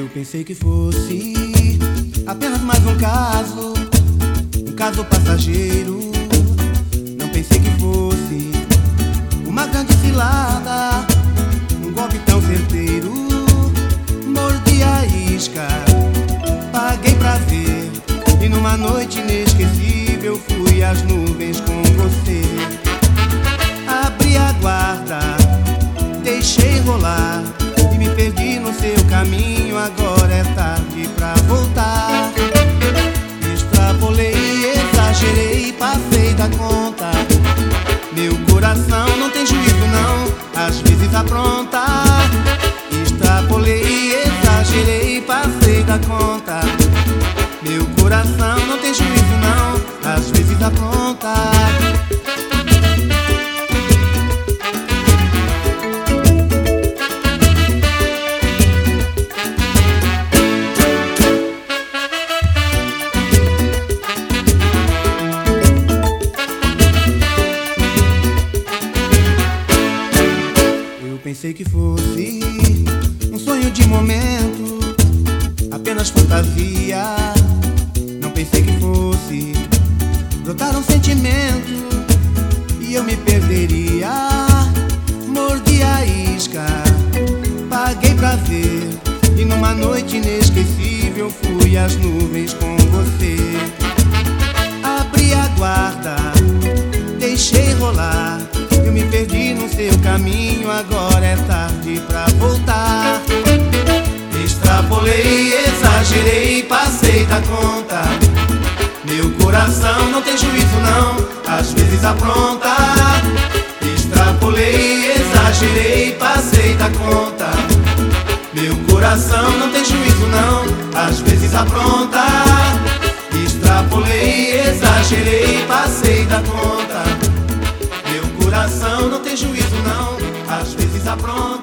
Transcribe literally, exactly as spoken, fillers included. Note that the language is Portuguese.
Eu pensei que fosse apenas mais um caso, um caso passageiro. Não pensei que fosse uma grande cilada, um golpe tão certeiro. Mordi a isca, paguei pra ver, e numa noite inesquecível fui às nuvens com você. Abri a guarda, deixei rolar e me perdi no seu caminho. Agora é tarde pra voltar. Extrapolei, exagerei, passei da conta. Meu coração não tem juízo não, às vezes apronta. Extrapolei, exagerei, passei da conta. Meu coração não tem juízo não, às vezes apronta. Pensei que fosse um sonho de momento, apenas fantasia. Não pensei que fosse brotar um sentimento e eu me perderia. Mordi a isca, paguei pra ver, e numa noite inesquecível fui às nuvens com você. Abri a guarda, deixei rolar, eu me perdi no seu caminho, agora é tarde pra voltar. Extrapolei, exagerei, passei da conta. Meu coração não tem juízo não, às vezes apronta. Extrapolei, exagerei, passei da conta. Meu coração não tem juízo não, às vezes apronta. Extrapolei, exagerei, passei da conta. Meu coração não tem juízo não, às vezes apronta.